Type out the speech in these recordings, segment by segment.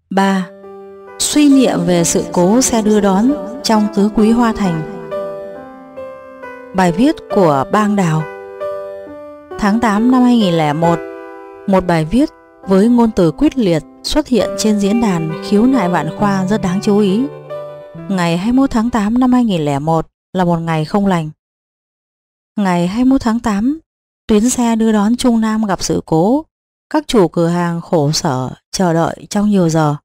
3. Suy niệm về sự cố xe đưa đón trong tứ quý Hoa Thành. Bài viết của Bang Đào. Tháng 8 năm 2001, một bài viết với ngôn từ quyết liệt xuất hiện trên diễn đàn khiếu nại Vạn Khoa rất đáng chú ý. Ngày 21 tháng 8 năm 2001 là một ngày không lành. Ngày 21 tháng 8, tuyến xe đưa đón Trung Nam gặp sự cố. Các chủ cửa hàng khổ sở chờ đợi trong nhiều giờ.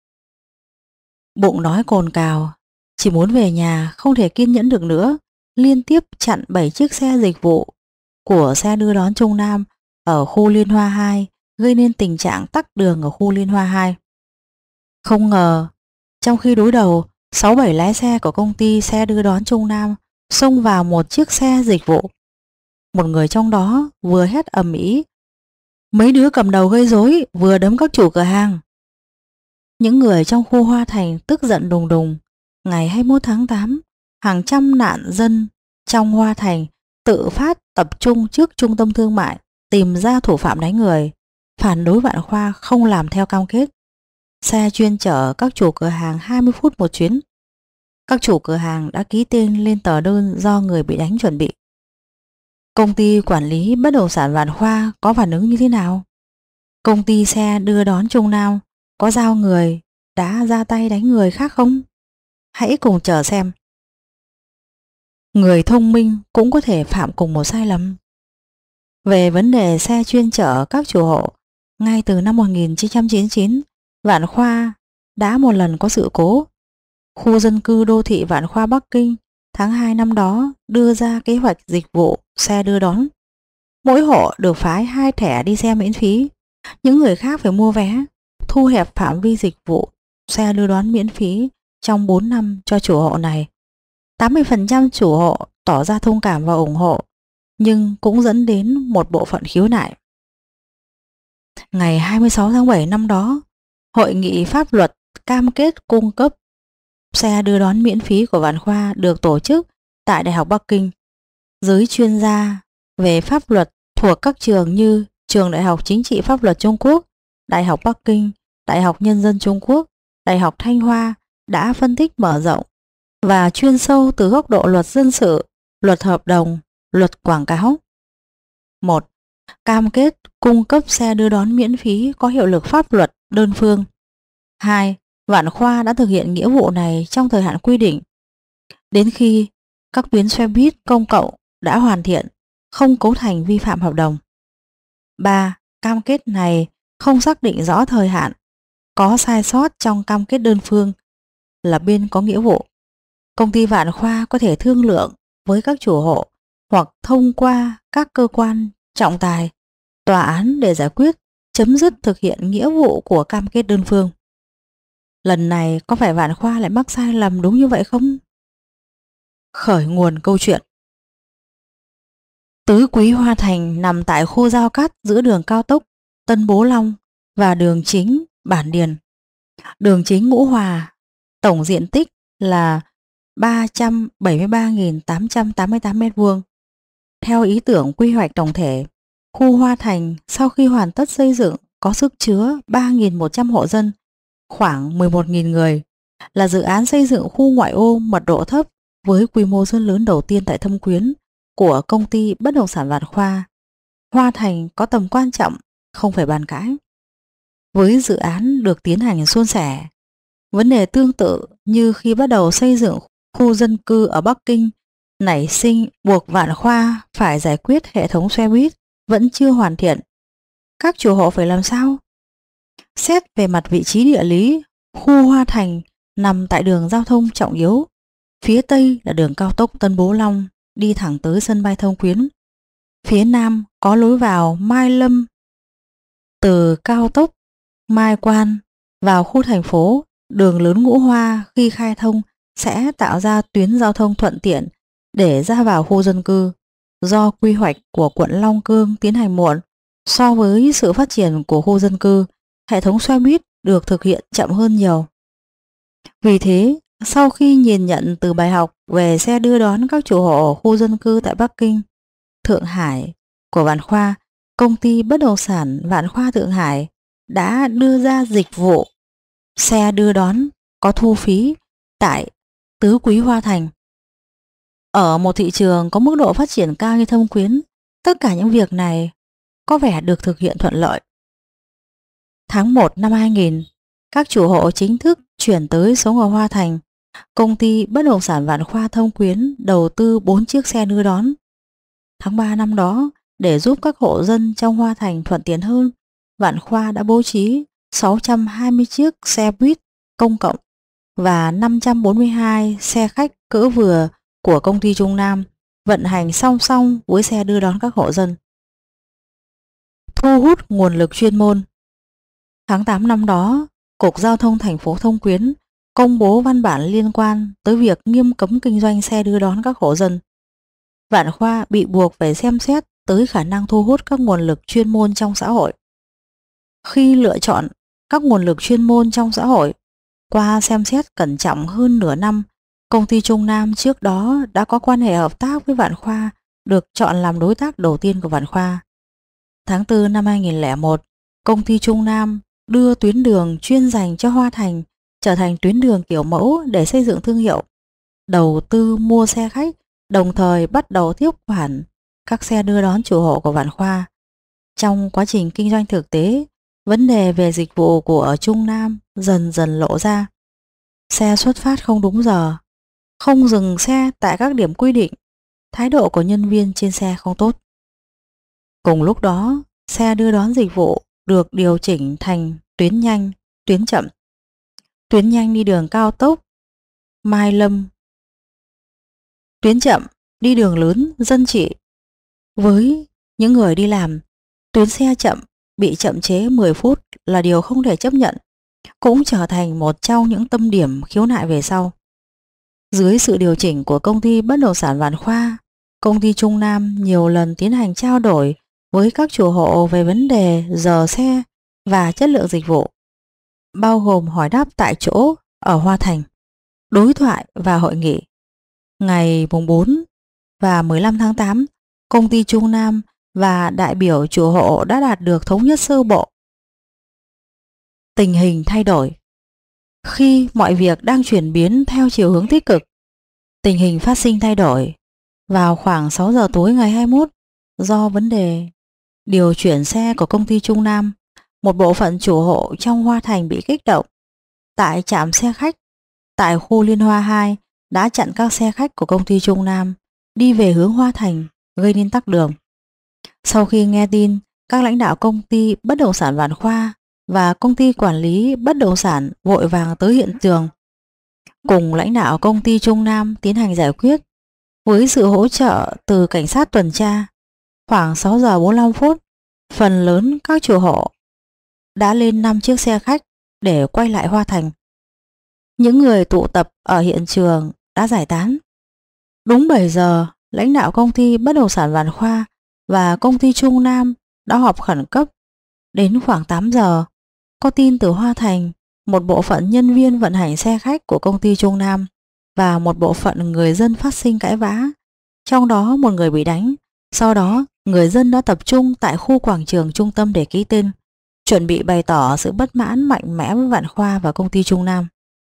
Bụng đói cồn cào, chỉ muốn về nhà không thể kiên nhẫn được nữa, liên tiếp chặn 7 chiếc xe dịch vụ của xe đưa đón Trung Nam ở khu Liên Hoa 2, gây nên tình trạng tắc đường ở khu Liên Hoa 2. Không ngờ, trong khi đối đầu, 6-7 lái xe của công ty xe đưa đón Trung Nam xông vào một chiếc xe dịch vụ. Một người trong đó vừa hét ầm ĩ: "Mấy đứa cầm đầu gây rối", vừa đấm các chủ cửa hàng. Những người trong khu Hoa Thành tức giận đùng đùng. Ngày 21 tháng 8, hàng trăm nạn dân trong Hoa Thành tự phát tập trung trước trung tâm thương mại tìm ra thủ phạm đánh người, phản đối Vạn Khoa không làm theo cam kết. Xe chuyên chở các chủ cửa hàng 20 phút một chuyến. Các chủ cửa hàng đã ký tên lên tờ đơn do người bị đánh chuẩn bị. Công ty quản lý bất động sản Vạn Khoa có phản ứng như thế nào? Công ty xe đưa đón Trung Nam có giao người đã ra tay đánh người khác không? Hãy cùng chờ xem. Người thông minh cũng có thể phạm cùng một sai lầm. Về vấn đề xe chuyên chở các chủ hộ, ngay từ năm 1999, Vạn Khoa đã một lần có sự cố. Khu dân cư đô thị Vạn Khoa Bắc Kinh tháng 2 năm đó đưa ra kế hoạch dịch vụ xe đưa đón. Mỗi hộ được phái 2 thẻ đi xe miễn phí. Những người khác phải mua vé, thu hẹp phạm vi dịch vụ xe đưa đón miễn phí trong 4 năm cho chủ hộ này. 80% chủ hộ tỏ ra thông cảm và ủng hộ, nhưng cũng dẫn đến một bộ phận khiếu nại. Ngày 26 tháng 7 năm đó, Hội nghị pháp luật cam kết cung cấp xe đưa đón miễn phí của Vạn Khoa được tổ chức tại Đại học Bắc Kinh. Giới chuyên gia về pháp luật thuộc các trường như Trường Đại học Chính trị Pháp luật Trung Quốc, Đại học Bắc Kinh, Đại học Nhân dân Trung Quốc, Đại học Thanh Hoa đã phân tích mở rộng và chuyên sâu từ góc độ luật dân sự, luật hợp đồng, luật quảng cáo. 1. Cam kết cung cấp xe đưa đón miễn phí có hiệu lực pháp luật đơn phương. 2. Vạn Khoa đã thực hiện nghĩa vụ này trong thời hạn quy định, đến khi các tuyến xe buýt công cộng đã hoàn thiện, không cấu thành vi phạm hợp đồng. 3. Cam kết này không xác định rõ thời hạn, có sai sót trong cam kết đơn phương là bên có nghĩa vụ. Công ty Vạn Khoa có thể thương lượng với các chủ hộ hoặc thông qua các cơ quan trọng tài, tòa án để giải quyết, chấm dứt thực hiện nghĩa vụ của cam kết đơn phương. Lần này có phải Vạn Khoa lại mắc sai lầm đúng như vậy không? Khởi nguồn câu chuyện. Tứ Quý Hoa Thành nằm tại khu giao cắt giữa đường cao tốc Tân Bố Long và đường chính Bản Điền. Đường chính Ngũ Hòa, tổng diện tích là 373.888 m². Theo ý tưởng quy hoạch tổng thể, khu Hoa Thành sau khi hoàn tất xây dựng có sức chứa 3.100 hộ dân, khoảng 11.000 người, là dự án xây dựng khu ngoại ô mật độ thấp với quy mô dân lớn đầu tiên tại Thâm Quyến của công ty bất động sản Vạn Khoa. Hoa Thành có tầm quan trọng không phải bàn cãi. Với dự án được tiến hành suôn sẻ, vấn đề tương tự như khi bắt đầu xây dựng khu dân cư ở Bắc Kinh nảy sinh buộc Vạn Khoa phải giải quyết hệ thống xe buýt vẫn chưa hoàn thiện. Các chủ hộ phải làm sao? Xét về mặt vị trí địa lý, khu Hoa Thành nằm tại đường giao thông trọng yếu. Phía Tây là đường cao tốc Tân Bố Long đi thẳng tới sân bay Thâm Quyến. Phía Nam có lối vào Mai Lâm. Từ cao tốc Mai Quan vào khu thành phố, đường lớn Ngũ Hoa khi khai thông sẽ tạo ra tuyến giao thông thuận tiện để ra vào khu dân cư. Do quy hoạch của quận Long Cương tiến hành muộn, so với sự phát triển của khu dân cư, hệ thống xe buýt được thực hiện chậm hơn nhiều. Vì thế, sau khi nhìn nhận từ bài học về xe đưa đón các chủ hộ khu dân cư tại Bắc Kinh, Thượng Hải của Vạn Khoa, công ty bất động sản Vạn Khoa Thượng Hải đã đưa ra dịch vụ xe đưa đón có thu phí tại Tứ Quý Hoa Thành. Ở một thị trường có mức độ phát triển cao như Thâm Quyến, tất cả những việc này có vẻ được thực hiện thuận lợi. Tháng 1 năm 2000, các chủ hộ chính thức chuyển tới sống ở Hoa Thành. Công ty bất động sản Vạn Khoa Thâm Quyến đầu tư 4 chiếc xe đưa đón. Tháng 3 năm đó, để giúp các hộ dân trong Hoa Thành thuận tiện hơn, Vạn Khoa đã bố trí 620 chiếc xe buýt công cộng và 542 xe khách cỡ vừa của công ty Trung Nam vận hành song song với xe đưa đón các hộ dân. Thu hút nguồn lực chuyên môn. Tháng 8 năm đó, Cục Giao thông thành phố Thâm Quyến công bố văn bản liên quan tới việc nghiêm cấm kinh doanh xe đưa đón các hộ dân. Vạn Khoa bị buộc phải xem xét tới khả năng thu hút các nguồn lực chuyên môn trong xã hội. Khi lựa chọn các nguồn lực chuyên môn trong xã hội, qua xem xét cẩn trọng hơn nửa năm, công ty Trung Nam trước đó đã có quan hệ hợp tác với Vạn Khoa, được chọn làm đối tác đầu tiên của Vạn Khoa. Tháng 4 năm 2001, công ty Trung Nam đưa tuyến đường chuyên dành cho Hoa Thành trở thành tuyến đường kiểu mẫu để xây dựng thương hiệu, đầu tư mua xe khách, đồng thời bắt đầu tiếp quản các xe đưa đón chủ hộ của Vạn Khoa. Trong quá trình kinh doanh thực tế, vấn đề về dịch vụ của Trung Nam dần dần lộ ra. Xe xuất phát không đúng giờ, không dừng xe tại các điểm quy định, thái độ của nhân viên trên xe không tốt. Cùng lúc đó, xe đưa đón dịch vụ được điều chỉnh thành tuyến nhanh, tuyến chậm. Tuyến nhanh đi đường cao tốc Mai Lâm, tuyến chậm đi đường lớn dân trị. Với những người đi làm, tuyến xe chậm bị chậm chế 10 phút là điều không thể chấp nhận, cũng trở thành một trong những tâm điểm khiếu nại về sau. Dưới sự điều chỉnh của công ty bất động sản Vạn Khoa, công ty Trung Nam nhiều lần tiến hành trao đổi với các chủ hộ về vấn đề giờ xe và chất lượng dịch vụ, bao gồm hỏi đáp tại chỗ ở Hoa Thành, đối thoại và hội nghị. Ngày 4 và 15 tháng 8, công ty Trung Nam và đại biểu chủ hộ đã đạt được thống nhất sơ bộ. Tình hình thay đổi. Khi mọi việc đang chuyển biến theo chiều hướng tích cực, tình hình phát sinh thay đổi. Vào khoảng 6 giờ tối ngày 21, do vấn đề điều chuyển xe của công ty Trung Nam, một bộ phận chủ hộ trong Hoa Thành bị kích động. Tại trạm xe khách tại khu Liên Hoa 2 đã chặn các xe khách của công ty Trung Nam đi về hướng Hoa Thành, gây nên tắc đường. Sau khi nghe tin, các lãnh đạo công ty bất động sản Vạn Khoa và công ty quản lý bất động sản vội vàng tới hiện trường, cùng lãnh đạo công ty Trung Nam tiến hành giải quyết. Với sự hỗ trợ từ cảnh sát tuần tra, khoảng 6 giờ 45 phút, phần lớn các chủ hộ đã lên 5 chiếc xe khách để quay lại Hoa Thành. Những người tụ tập ở hiện trường đã giải tán. Đúng 7 giờ, lãnh đạo công ty bất động sản Vạn Khoa và công ty Trung Nam đã họp khẩn cấp. Đến khoảng 8 giờ, có tin từ Hoa Thành, một bộ phận nhân viên vận hành xe khách của công ty Trung Nam và một bộ phận người dân phát sinh cãi vã, trong đó một người bị đánh. Sau đó, người dân đã tập trung tại khu quảng trường trung tâm để ký tên, chuẩn bị bày tỏ sự bất mãn mạnh mẽ với Vạn Khoa và công ty Trung Nam.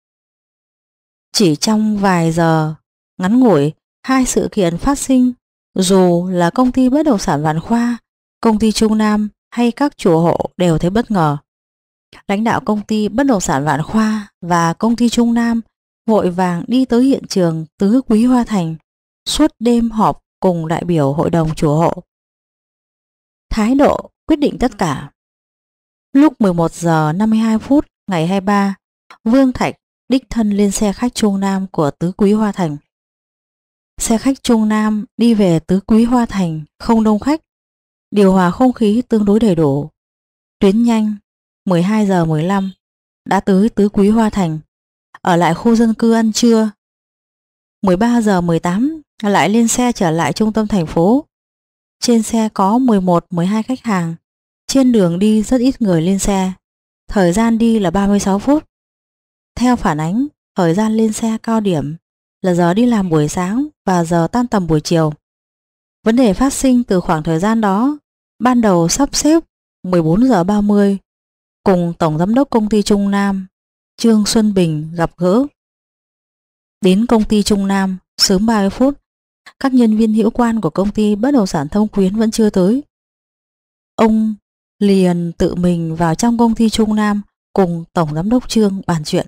Chỉ trong vài giờ ngắn ngủi, hai sự kiện phát sinh, dù là công ty bất động sản Vạn Khoa, công ty Trung Nam hay các chủ hộ đều thấy bất ngờ. Lãnh đạo công ty bất động sản Vạn Khoa và công ty Trung Nam vội vàng đi tới hiện trường Tứ Quý Hoa Thành, suốt đêm họp cùng đại biểu hội đồng chủ hộ. Thái độ quyết định tất cả. Lúc 11 giờ 52 phút ngày 23, Vương Thạch đích thân lên xe khách Trung Nam của Tứ Quý Hoa Thành. Xe khách Trung Nam đi về Tứ Quý Hoa Thành không đông khách, điều hòa không khí tương đối đầy đủ. Tuyến nhanh 12 giờ 15 đã tới Tứ Quý Hoa Thành, ở lại khu dân cư ăn trưa. 13 giờ 18 lại lên xe trở lại trung tâm thành phố. Trên xe có 11-12 khách hàng. Trên đường đi rất ít người lên xe. Thời gian đi là 36 phút. Theo phản ánh, thời gian lên xe cao điểm là giờ đi làm buổi sáng và giờ tan tầm buổi chiều. Vấn đề phát sinh từ khoảng thời gian đó, ban đầu sắp xếp 14 giờ 30 cùng Tổng Giám đốc công ty Trung Nam Trương Xuân Bình gặp gỡ. Đến công ty Trung Nam sớm 30 phút, các nhân viên hữu quan của công ty bất động sản Thông Quyến vẫn chưa tới. Ông liền tự mình vào trong công ty Trung Nam cùng Tổng Giám đốc Trương bàn chuyện.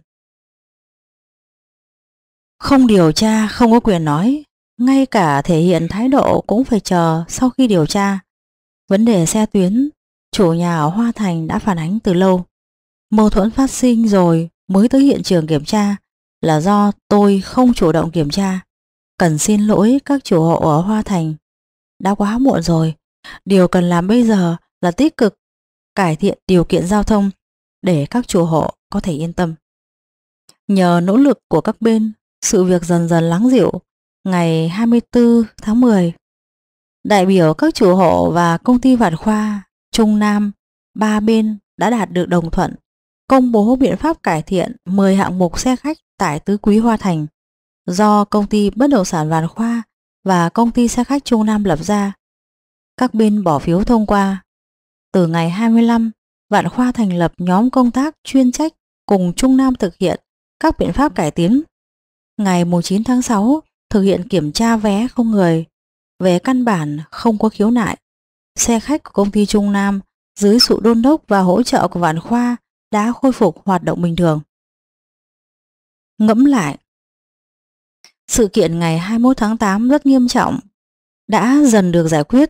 Không điều tra không có quyền nói, ngay cả thể hiện thái độ cũng phải chờ sau khi điều tra. Vấn đề xe tuyến, chủ nhà ở Hoa Thành đã phản ánh từ lâu. Mâu thuẫn phát sinh rồi mới tới hiện trường kiểm tra là do tôi không chủ động kiểm tra. Cần xin lỗi các chủ hộ ở Hoa Thành. Đã quá muộn rồi. Điều cần làm bây giờ là tích cực cải thiện điều kiện giao thông để các chủ hộ có thể yên tâm. Nhờ nỗ lực của các bên, sự việc dần dần lắng dịu. Ngày 24 tháng 10, đại biểu các chủ hộ và công ty Vạn Khoa, Trung Nam, ba bên đã đạt được đồng thuận, công bố biện pháp cải thiện 10 hạng mục xe khách tại Tứ Quý Hoa Thành do công ty bất động sản Vạn Khoa và công ty xe khách Trung Nam lập ra. Các bên bỏ phiếu thông qua. Từ ngày 25, Vạn Khoa thành lập nhóm công tác chuyên trách cùng Trung Nam thực hiện các biện pháp cải tiến. Ngày 9 tháng 6, thực hiện kiểm tra vé không người. Về căn bản không có khiếu nại. Xe khách của công ty Trung Nam dưới sự đôn đốc và hỗ trợ của Vạn Khoa đã khôi phục hoạt động bình thường. Ngẫm lại, sự kiện ngày 21 tháng 8 rất nghiêm trọng, đã dần được giải quyết.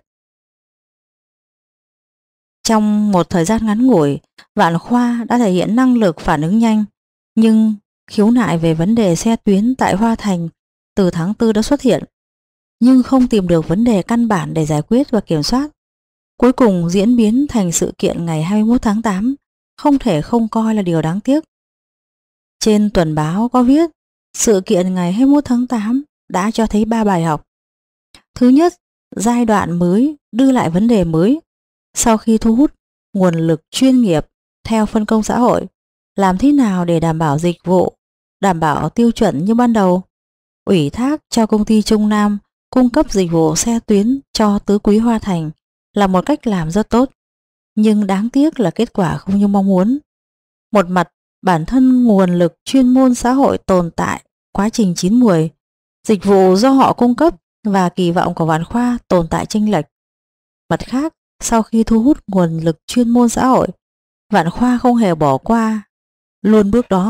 Trong một thời gian ngắn ngủi, Vạn Khoa đã thể hiện năng lực phản ứng nhanh, nhưng khiếu nại về vấn đề xe tuyến tại Hoa Thành từ tháng 4 đã xuất hiện, nhưng không tìm được vấn đề căn bản để giải quyết và kiểm soát. Cuối cùng diễn biến thành sự kiện ngày 21 tháng 8, không thể không coi là điều đáng tiếc. Trên tuần báo có viết, sự kiện ngày 21 tháng 8 đã cho thấy 3 bài học. Thứ nhất, giai đoạn mới đưa lại vấn đề mới. Sau khi thu hút nguồn lực chuyên nghiệp theo phân công xã hội, làm thế nào để đảm bảo dịch vụ, đảm bảo tiêu chuẩn như ban đầu? Ủy thác cho công ty Trung Nam cung cấp dịch vụ xe tuyến cho Tứ Quý Hoa Thành là một cách làm rất tốt, nhưng đáng tiếc là kết quả không như mong muốn. Một mặt, bản thân nguồn lực chuyên môn xã hội tồn tại quá trình chín muồi, dịch vụ do họ cung cấp và kỳ vọng của Vạn Khoa tồn tại chênh lệch. Mặt khác, sau khi thu hút nguồn lực chuyên môn xã hội, Vạn Khoa không hề bỏ qua luôn bước đó.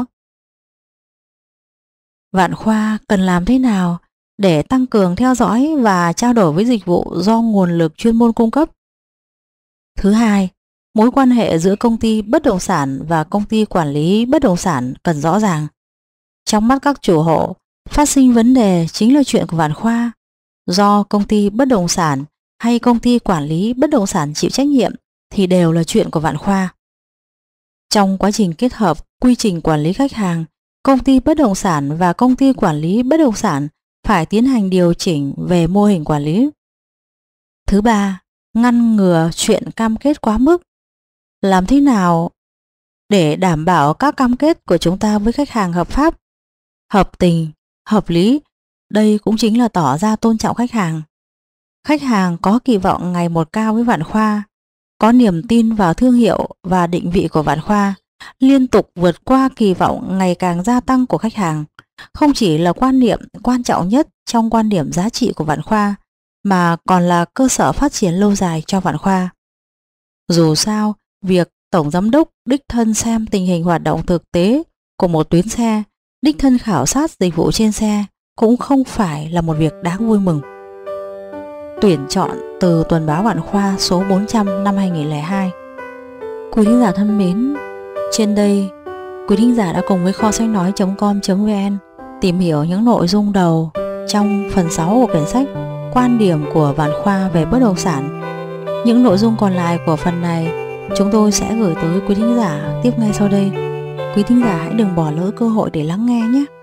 Vạn Khoa cần làm thế nào để tăng cường theo dõi và trao đổi với dịch vụ do nguồn lực chuyên môn cung cấp? Thứ hai, mối quan hệ giữa công ty bất động sản và công ty quản lý bất động sản cần rõ ràng. Trong mắt các chủ hộ, phát sinh vấn đề chính là chuyện của Vạn Khoa. Do công ty bất động sản hay công ty quản lý bất động sản chịu trách nhiệm thì đều là chuyện của Vạn Khoa. Trong quá trình kết hợp quy trình quản lý khách hàng, công ty bất động sản và công ty quản lý bất động sản phải tiến hành điều chỉnh về mô hình quản lý. Thứ ba, ngăn ngừa chuyện cam kết quá mức. Làm thế nào để đảm bảo các cam kết của chúng ta với khách hàng hợp pháp, hợp tình, hợp lý? Đây cũng chính là tỏ ra tôn trọng khách hàng. Khách hàng có kỳ vọng ngày một cao với Vạn Khoa, có niềm tin vào thương hiệu và định vị của Vạn Khoa, liên tục vượt qua kỳ vọng ngày càng gia tăng của khách hàng. Không chỉ là quan niệm quan trọng nhất trong quan điểm giá trị của Vạn Khoa, mà còn là cơ sở phát triển lâu dài cho Vạn Khoa. Dù sao, việc Tổng Giám đốc đích thân xem tình hình hoạt động thực tế của một tuyến xe, đích thân khảo sát dịch vụ trên xe cũng không phải là một việc đáng vui mừng. Tuyển chọn từ tuần báo Vạn Khoa số 400 năm 2002. Quý thính giả thân mến, trên đây quý thính giả đã cùng với kho sách nói.com.vn tìm hiểu những nội dung đầu trong phần 6 của quyển sách Quan điểm của Vạn Khoa về bất động sản. Những nội dung còn lại của phần này chúng tôi sẽ gửi tới quý thính giả tiếp ngay sau đây. Quý thính giả hãy đừng bỏ lỡ cơ hội để lắng nghe nhé.